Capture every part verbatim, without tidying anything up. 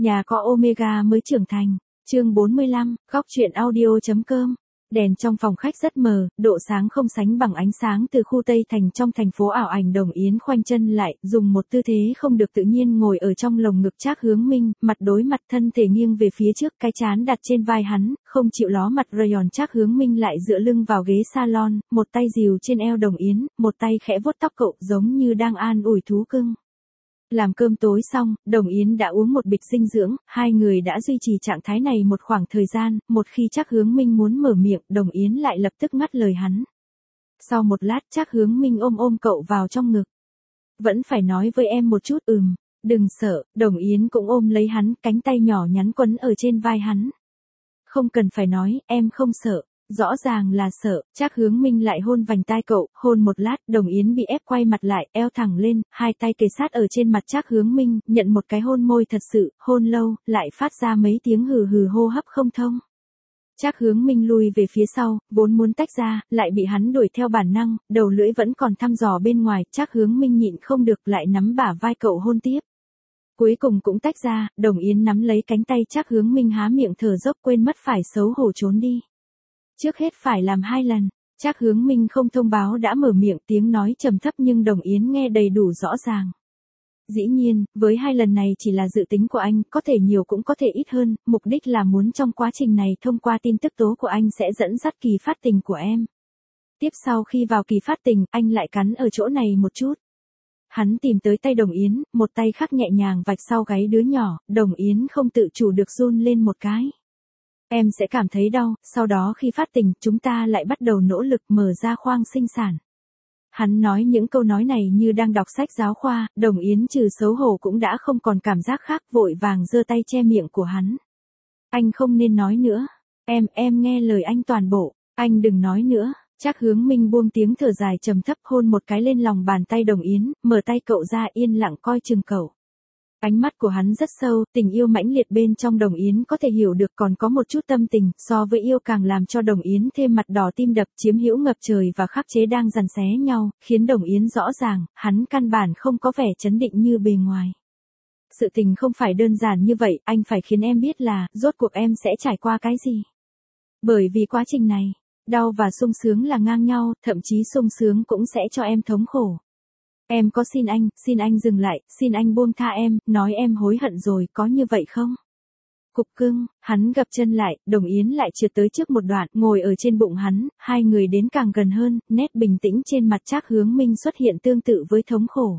Nhà có Omega mới trưởng thành. Chương bốn mươi lăm, góc truyện audio.com. Đèn trong phòng khách rất mờ, độ sáng không sánh bằng ánh sáng từ khu Tây Thành trong thành phố ảo ảnh. Đồng Yến khoanh chân lại, dùng một tư thế không được tự nhiên ngồi ở trong lồng ngực Trác Hướng Minh, mặt đối mặt, thân thể nghiêng về phía trước, cái trán đặt trên vai hắn, không chịu ló mặt rayon. Trác Hướng Minh lại dựa lưng vào ghế salon, một tay dìu trên eo Đồng Yến, một tay khẽ vuốt tóc cậu, giống như đang an ủi thú cưng. Làm cơm tối xong, Đồng Yến đã uống một bịch dinh dưỡng, hai người đã duy trì trạng thái này một khoảng thời gian, một khi Trác Hướng Minh muốn mở miệng, Đồng Yến lại lập tức ngắt lời hắn. Sau một lát, Trác Hướng Minh ôm ôm cậu vào trong ngực. Vẫn phải nói với em một chút. Ừm, đừng sợ. Đồng Yến cũng ôm lấy hắn, cánh tay nhỏ nhắn quấn ở trên vai hắn. Không cần phải nói, em không sợ. Rõ ràng là sợ. Trác Hướng Minh lại hôn vành tai cậu, hôn một lát, Đồng Yến bị ép quay mặt lại, eo thẳng lên, hai tay kề sát ở trên mặt Trác Hướng Minh, nhận một cái hôn môi thật sự, hôn lâu, lại phát ra mấy tiếng hừ hừ hô hấp không thông. Trác Hướng Minh lùi về phía sau, vốn muốn tách ra, lại bị hắn đuổi theo bản năng, đầu lưỡi vẫn còn thăm dò bên ngoài, Trác Hướng Minh nhịn không được lại nắm bả vai cậu hôn tiếp. Cuối cùng cũng tách ra, Đồng Yến nắm lấy cánh tay Trác Hướng Minh há miệng thở dốc, quên mất phải xấu hổ trốn đi. Trước hết phải làm hai lần. Trác Hướng Minh không thông báo đã mở miệng, tiếng nói trầm thấp nhưng Đồng Yến nghe đầy đủ rõ ràng. Dĩ nhiên, với hai lần này chỉ là dự tính của anh, có thể nhiều cũng có thể ít hơn, mục đích là muốn trong quá trình này thông qua tin tức tố của anh sẽ dẫn dắt kỳ phát tình của em. Tiếp sau khi vào kỳ phát tình, anh lại cắn ở chỗ này một chút. Hắn tìm tới tay Đồng Yến, một tay khác nhẹ nhàng vạch sau gáy đứa nhỏ, Đồng Yến không tự chủ được run lên một cái. Em sẽ cảm thấy đau, sau đó khi phát tình, chúng ta lại bắt đầu nỗ lực mở ra khoang sinh sản. Hắn nói những câu nói này như đang đọc sách giáo khoa, Đồng Yến trừ xấu hổ cũng đã không còn cảm giác khác, vội vàng giơ tay che miệng của hắn. Anh không nên nói nữa. Em, em nghe lời anh toàn bộ. Anh đừng nói nữa. Trác Hướng Minh buông tiếng thở dài trầm thấp, hôn một cái lên lòng bàn tay Đồng Yến, mở tay cậu ra, yên lặng coi chừng cậu. Ánh mắt của hắn rất sâu, tình yêu mãnh liệt bên trong Đồng Yến có thể hiểu được, còn có một chút tâm tình, so với yêu càng làm cho Đồng Yến thêm mặt đỏ tim đập, chiếm hữu ngập trời và khắc chế đang giằng xé nhau, khiến Đồng Yến rõ ràng, hắn căn bản không có vẻ chấn định như bề ngoài. Sự tình không phải đơn giản như vậy, anh phải khiến em biết là, rốt cuộc em sẽ trải qua cái gì. Bởi vì quá trình này, đau và sung sướng là ngang nhau, thậm chí sung sướng cũng sẽ cho em thống khổ. Em có xin anh, xin anh dừng lại, xin anh buông tha em, nói em hối hận rồi, có như vậy không? Cục cưng, hắn gập chân lại, Đồng Yến lại trượt tới trước một đoạn, ngồi ở trên bụng hắn, hai người đến càng gần hơn, nét bình tĩnh trên mặt Trác Hướng Minh xuất hiện tương tự với thống khổ.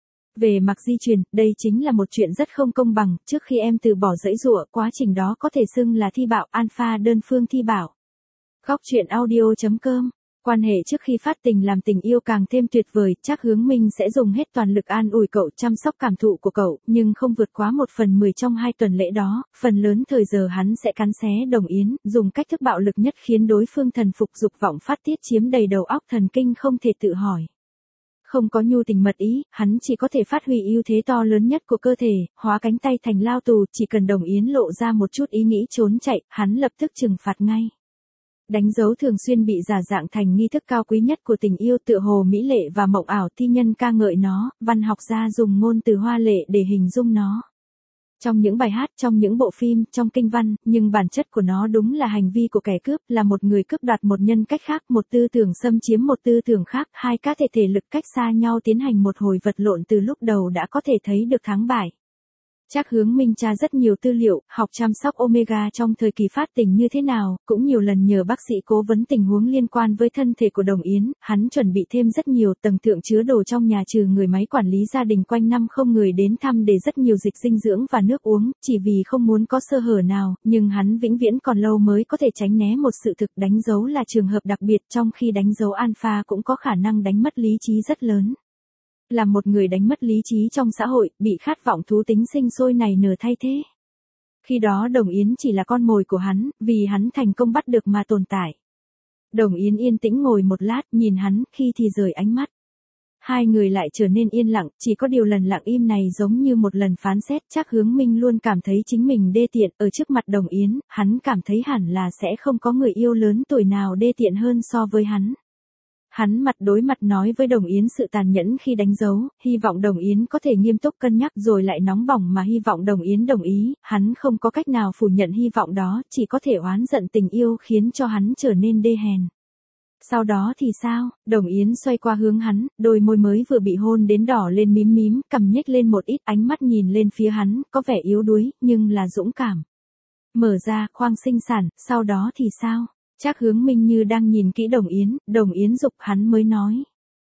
Về mặt di truyền, đây chính là một chuyện rất không công bằng, trước khi em từ bỏ giãy giụa, quá trình đó có thể xưng là thi bạo, alpha đơn phương thi bạo. Góc truyện audio.com. Quan hệ trước khi phát tình làm tình yêu càng thêm tuyệt vời, Trác Hướng Minh sẽ dùng hết toàn lực an ủi cậu, chăm sóc cảm thụ của cậu, nhưng không vượt quá một phần mười trong hai tuần lễ đó, phần lớn thời giờ hắn sẽ cắn xé Đồng Yến, dùng cách thức bạo lực nhất khiến đối phương thần phục, dục vọng phát tiết chiếm đầy đầu óc, thần kinh không thể tự hỏi. Không có nhu tình mật ý, hắn chỉ có thể phát huy ưu thế to lớn nhất của cơ thể, hóa cánh tay thành lao tù, chỉ cần Đồng Yến lộ ra một chút ý nghĩ trốn chạy, hắn lập tức trừng phạt ngay. Đánh dấu thường xuyên bị giả dạng thành nghi thức cao quý nhất của tình yêu, tựa hồ mỹ lệ và mộng ảo, thi nhân ca ngợi nó, văn học gia dùng ngôn từ hoa lệ để hình dung nó. Trong những bài hát, trong những bộ phim, trong kinh văn, nhưng bản chất của nó đúng là hành vi của kẻ cướp, là một người cướp đoạt một nhân cách khác, một tư tưởng xâm chiếm một tư tưởng khác, hai cá thể thể lực cách xa nhau tiến hành một hồi vật lộn, từ lúc đầu đã có thể thấy được thắng bại. Trác Hướng Minh tra rất nhiều tư liệu, học chăm sóc Omega trong thời kỳ phát tình như thế nào, cũng nhiều lần nhờ bác sĩ cố vấn tình huống liên quan với thân thể của Đồng Yến, hắn chuẩn bị thêm rất nhiều tầng thượng chứa đồ trong nhà, trừ người máy quản lý gia đình quanh năm không người đến thăm, để rất nhiều dịch dinh dưỡng và nước uống, chỉ vì không muốn có sơ hở nào, nhưng hắn vĩnh viễn còn lâu mới có thể tránh né một sự thực, đánh dấu là trường hợp đặc biệt, trong khi đánh dấu alpha cũng có khả năng đánh mất lý trí rất lớn. Là một người đánh mất lý trí trong xã hội, bị khát vọng thú tính sinh sôi này nở thay thế. Khi đó Đồng Yến chỉ là con mồi của hắn, vì hắn thành công bắt được mà tồn tại. Đồng Yến yên tĩnh ngồi một lát, nhìn hắn, khi thì rời ánh mắt. Hai người lại trở nên yên lặng, chỉ có điều lần lặng im này giống như một lần phán xét. Trác Hướng Minh luôn cảm thấy chính mình đê tiện, ở trước mặt Đồng Yến, hắn cảm thấy hẳn là sẽ không có người yêu lớn tuổi nào đê tiện hơn so với hắn. Hắn mặt đối mặt nói với Đồng Yến sự tàn nhẫn khi đánh dấu, hy vọng Đồng Yến có thể nghiêm túc cân nhắc rồi lại nóng bỏng mà hy vọng Đồng Yến đồng ý, hắn không có cách nào phủ nhận hy vọng đó, chỉ có thể oán giận tình yêu khiến cho hắn trở nên đê hèn. Sau đó thì sao? Đồng Yến xoay qua hướng hắn, đôi môi mới vừa bị hôn đến đỏ lên mím mím, cằm nhếch lên một ít, ánh mắt nhìn lên phía hắn, có vẻ yếu đuối, nhưng là dũng cảm. Mở ra, khoang sinh sản, sau đó thì sao? Trác Hướng Minh như đang nhìn kỹ Đồng Yến, Đồng Yến giục hắn mới nói.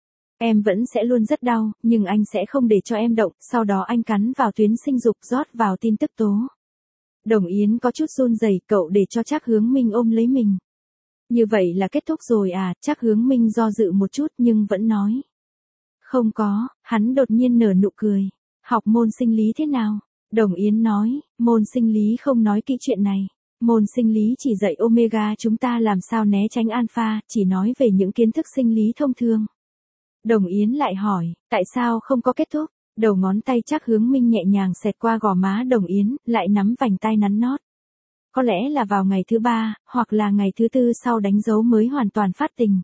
Em vẫn sẽ luôn rất đau, nhưng anh sẽ không để cho em động, sau đó anh cắn vào tuyến sinh dục rót vào tin tức tố. Đồng Yến có chút run rẩy, cậu để cho Trác Hướng Minh ôm lấy mình. Như vậy là kết thúc rồi à? Trác Hướng Minh do dự một chút nhưng vẫn nói. Không có, hắn đột nhiên nở nụ cười. Học môn sinh lý thế nào? Đồng Yến nói, môn sinh lý không nói kỹ chuyện này. Môn sinh lý chỉ dạy omega chúng ta làm sao né tránh alpha, chỉ nói về những kiến thức sinh lý thông thường. Đồng Yến lại hỏi, tại sao không có kết thúc? Đầu ngón tay Trác Hướng Minh nhẹ nhàng xẹt qua gò má Đồng Yến, lại nắm vành tai nắn nót. Có lẽ là vào ngày thứ ba, hoặc là ngày thứ tư sau đánh dấu mới hoàn toàn phát tình.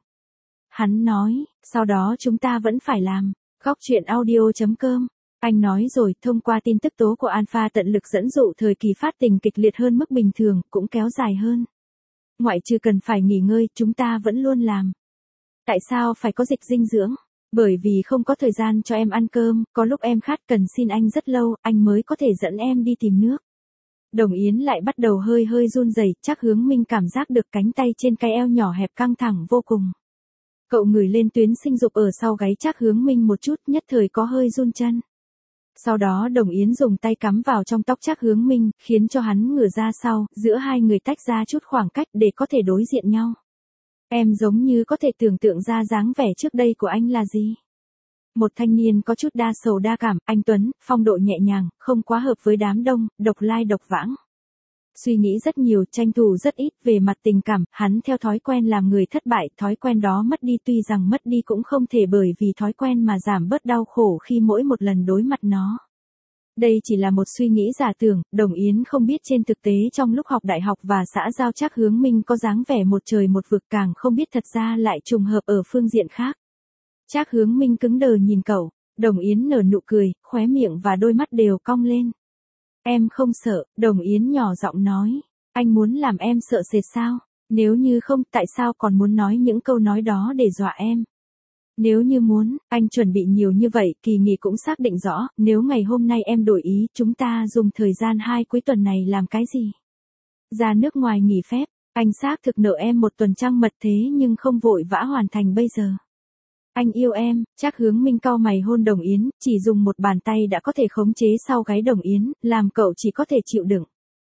Hắn nói, sau đó chúng ta vẫn phải làm. Góc truyện audio chấm com. Anh nói rồi, thông qua tin tức tố của alpha tận lực dẫn dụ thời kỳ phát tình kịch liệt hơn mức bình thường, cũng kéo dài hơn. Ngoại trừ cần phải nghỉ ngơi, chúng ta vẫn luôn làm. Tại sao phải có dịch dinh dưỡng? Bởi vì không có thời gian cho em ăn cơm, có lúc em khát cần xin anh rất lâu, anh mới có thể dẫn em đi tìm nước. Đồng Yến lại bắt đầu hơi hơi run rẩy, Trác Hướng Minh cảm giác được cánh tay trên cái eo nhỏ hẹp căng thẳng vô cùng. Cậu ngửi lên tuyến sinh dục ở sau gáy Trác Hướng Minh một chút, nhất thời có hơi run chân. Sau đó Đồng Yến dùng tay cắm vào trong tóc Trác Hướng Minh, khiến cho hắn ngửa ra sau, giữa hai người tách ra chút khoảng cách để có thể đối diện nhau. Em giống như có thể tưởng tượng ra dáng vẻ trước đây của anh là gì? Một thanh niên có chút đa sầu đa cảm, anh tuấn, phong độ nhẹ nhàng, không quá hợp với đám đông, độc lai độc vãng. Suy nghĩ rất nhiều, tranh thủ rất ít về mặt tình cảm, hắn theo thói quen làm người thất bại, thói quen đó mất đi tuy rằng mất đi cũng không thể bởi vì thói quen mà giảm bớt đau khổ khi mỗi một lần đối mặt nó. Đây chỉ là một suy nghĩ giả tưởng, Đồng Yến không biết trên thực tế trong lúc học đại học và xã giao Trác Hướng Minh có dáng vẻ một trời một vực, càng không biết thật ra lại trùng hợp ở phương diện khác. Trác Hướng Minh cứng đờ nhìn cậu, Đồng Yến nở nụ cười, khóe miệng và đôi mắt đều cong lên. Em không sợ, Đồng Yến nhỏ giọng nói, anh muốn làm em sợ sệt sao? Nếu như không, tại sao còn muốn nói những câu nói đó để dọa em? Nếu như muốn, anh chuẩn bị nhiều như vậy, kỳ nghỉ cũng xác định rõ, nếu ngày hôm nay em đổi ý, chúng ta dùng thời gian hai cuối tuần này làm cái gì? Ra nước ngoài nghỉ phép, anh xác thực nợ em một tuần trăng mật thế nhưng không vội vã hoàn thành bây giờ. Anh yêu em, Trác Hướng Minh cau mày hôn Đồng Yến, chỉ dùng một bàn tay đã có thể khống chế sau gáy Đồng Yến, làm cậu chỉ có thể chịu đựng.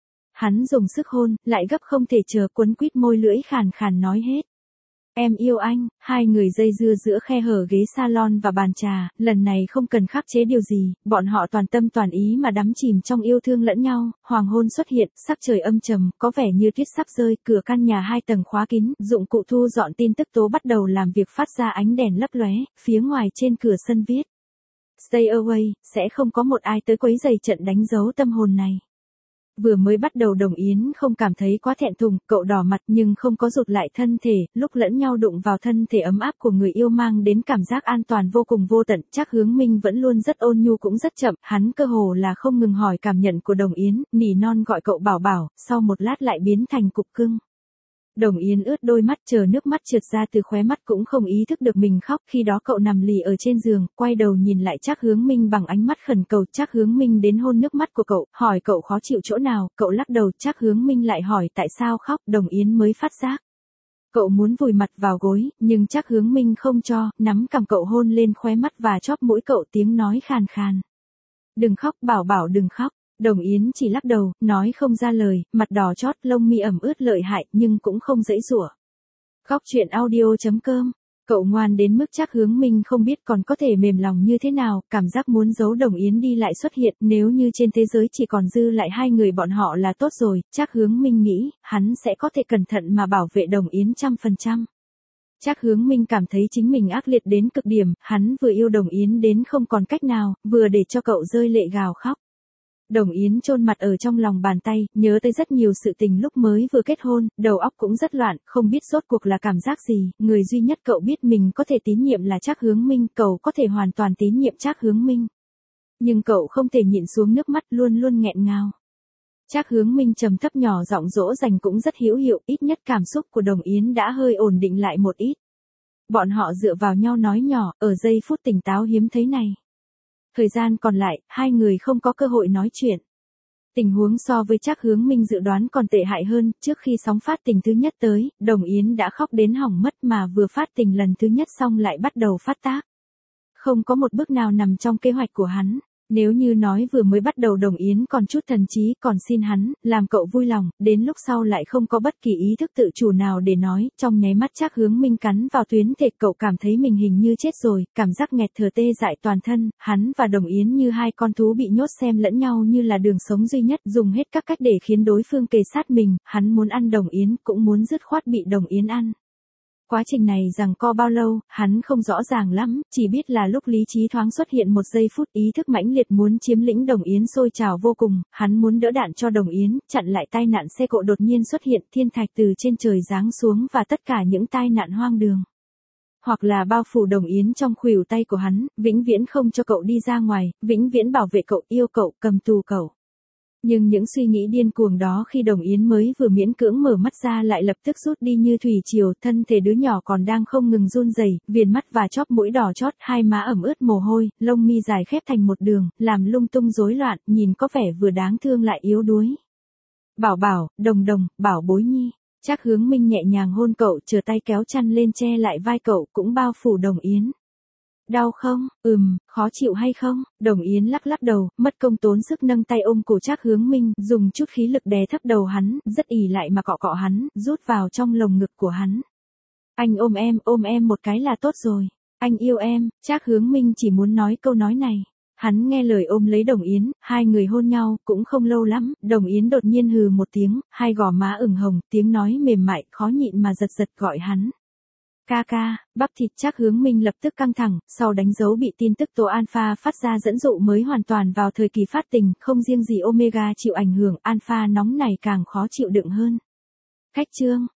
Hắn dùng sức hôn, lại gấp không thể chờ, quấn quýt môi lưỡi khàn khàn nói hết. Em yêu anh, hai người dây dưa giữa khe hở ghế salon và bàn trà, lần này không cần khắc chế điều gì, bọn họ toàn tâm toàn ý mà đắm chìm trong yêu thương lẫn nhau, hoàng hôn xuất hiện, sắc trời âm trầm, có vẻ như tuyết sắp rơi, cửa căn nhà hai tầng khóa kín, dụng cụ thu dọn tin tức tố bắt đầu làm việc phát ra ánh đèn lấp lóe, phía ngoài trên cửa sân viết. Stay away, sẽ không có một ai tới quấy rầy trận đánh dấu tâm hồn này. Vừa mới bắt đầu Đồng Yến không cảm thấy quá thẹn thùng, cậu đỏ mặt nhưng không có rụt lại thân thể, lúc lẫn nhau đụng vào thân thể ấm áp của người yêu mang đến cảm giác an toàn vô cùng vô tận. Trác Hướng Minh vẫn luôn rất ôn nhu cũng rất chậm, hắn cơ hồ là không ngừng hỏi cảm nhận của Đồng Yến, nỉ non gọi cậu bảo bảo, sau một lát lại biến thành cục cưng. Đồng Yến ướt đôi mắt, chờ nước mắt trượt ra từ khóe mắt cũng không ý thức được mình khóc, khi đó cậu nằm lì ở trên giường, quay đầu nhìn lại Trác Hướng Minh bằng ánh mắt khẩn cầu. Trác Hướng Minh đến hôn nước mắt của cậu, hỏi cậu khó chịu chỗ nào, cậu lắc đầu. Trác Hướng Minh lại hỏi tại sao khóc, Đồng Yến mới phát giác. Cậu muốn vùi mặt vào gối, nhưng Trác Hướng Minh không cho, nắm cằm cậu hôn lên khóe mắt và chóp mũi cậu, tiếng nói khàn khàn. Đừng khóc, bảo bảo đừng khóc. Đồng Yến chỉ lắc đầu, nói không ra lời, mặt đỏ chót, lông mi ẩm ướt lợi hại, nhưng cũng không dãy giụa. Góc truyện audio chấm com. Cậu ngoan đến mức Trác Hướng Minh không biết còn có thể mềm lòng như thế nào, cảm giác muốn giấu Đồng Yến đi lại xuất hiện, nếu như trên thế giới chỉ còn dư lại hai người bọn họ là tốt rồi, Trác Hướng Minh nghĩ, hắn sẽ có thể cẩn thận mà bảo vệ Đồng Yến trăm phần trăm. Trác Hướng Minh cảm thấy chính mình ác liệt đến cực điểm, hắn vừa yêu Đồng Yến đến không còn cách nào, vừa để cho cậu rơi lệ gào khóc. Đồng Yến chôn mặt ở trong lòng bàn tay, nhớ tới rất nhiều sự tình lúc mới vừa kết hôn, đầu óc cũng rất loạn, không biết rốt cuộc là cảm giác gì, người duy nhất cậu biết mình có thể tín nhiệm là Trác Hướng Minh, cậu có thể hoàn toàn tín nhiệm Trác Hướng Minh. Nhưng cậu không thể nhịn xuống nước mắt luôn luôn nghẹn ngào. Trác Hướng Minh trầm thấp nhỏ giọng dỗ dành cũng rất hữu hiệu, ít nhất cảm xúc của Đồng Yến đã hơi ổn định lại một ít. Bọn họ dựa vào nhau nói nhỏ, ở giây phút tỉnh táo hiếm thấy này. Thời gian còn lại, hai người không có cơ hội nói chuyện. Tình huống so với Trác Hướng Minh dự đoán còn tệ hại hơn, trước khi sóng phát tình thứ nhất tới, Đồng Yến đã khóc đến hỏng mất mà vừa phát tình lần thứ nhất xong lại bắt đầu phát tác. Không có một bước nào nằm trong kế hoạch của hắn. Nếu như nói vừa mới bắt đầu Đồng Yến còn chút thần trí, còn xin hắn, làm cậu vui lòng, đến lúc sau lại không có bất kỳ ý thức tự chủ nào để nói, trong nháy mắt Trác Hướng Minh cắn vào tuyến thịt cậu cảm thấy mình hình như chết rồi, cảm giác nghẹt thở tê dại toàn thân, hắn và Đồng Yến như hai con thú bị nhốt xem lẫn nhau như là đường sống duy nhất, dùng hết các cách để khiến đối phương kề sát mình, hắn muốn ăn Đồng Yến, cũng muốn dứt khoát bị Đồng Yến ăn. Quá trình này giằng co bao lâu, hắn không rõ ràng lắm, chỉ biết là lúc lý trí thoáng xuất hiện một giây phút ý thức mãnh liệt muốn chiếm lĩnh Đồng Yến sôi trào vô cùng, hắn muốn đỡ đạn cho Đồng Yến, chặn lại tai nạn xe cộ đột nhiên xuất hiện, thiên thạch từ trên trời giáng xuống và tất cả những tai nạn hoang đường. Hoặc là bao phủ Đồng Yến trong khuỷu tay của hắn, vĩnh viễn không cho cậu đi ra ngoài, vĩnh viễn bảo vệ cậu, yêu cậu, cầm tù cậu. Nhưng những suy nghĩ điên cuồng đó khi Đồng Yến mới vừa miễn cưỡng mở mắt ra lại lập tức rút đi như thủy triều, thân thể đứa nhỏ còn đang không ngừng run rẩy, viền mắt và chóp mũi đỏ chót, hai má ẩm ướt mồ hôi, lông mi dài khép thành một đường, làm lung tung rối loạn, nhìn có vẻ vừa đáng thương lại yếu đuối. Bảo bảo, Đồng Đồng, bảo bối nhi. Trác Hướng Minh nhẹ nhàng hôn cậu, chờ tay kéo chăn lên che lại vai cậu, cũng bao phủ Đồng Yến. Đau không? Ừm, khó chịu hay không? Đồng Yến lắc lắc đầu, mất công tốn sức nâng tay ôm cổ Trác Hướng Minh, dùng chút khí lực đè thấp đầu hắn, rất ỉ lại mà cọ cọ hắn, rút vào trong lồng ngực của hắn. Anh ôm em, ôm em một cái là tốt rồi. Anh yêu em, Trác Hướng Minh chỉ muốn nói câu nói này. Hắn nghe lời ôm lấy Đồng Yến, hai người hôn nhau, cũng không lâu lắm, Đồng Yến đột nhiên hừ một tiếng, hai gò má ửng hồng, tiếng nói mềm mại, khó nhịn mà giật giật gọi hắn. Ca ca, bắp thịt Trác Hướng Minh lập tức căng thẳng, sau đánh dấu bị tin tức tố alpha phát ra dẫn dụ mới hoàn toàn vào thời kỳ phát tình, không riêng gì omega chịu ảnh hưởng, alpha nóng này càng khó chịu đựng hơn. Khách trương,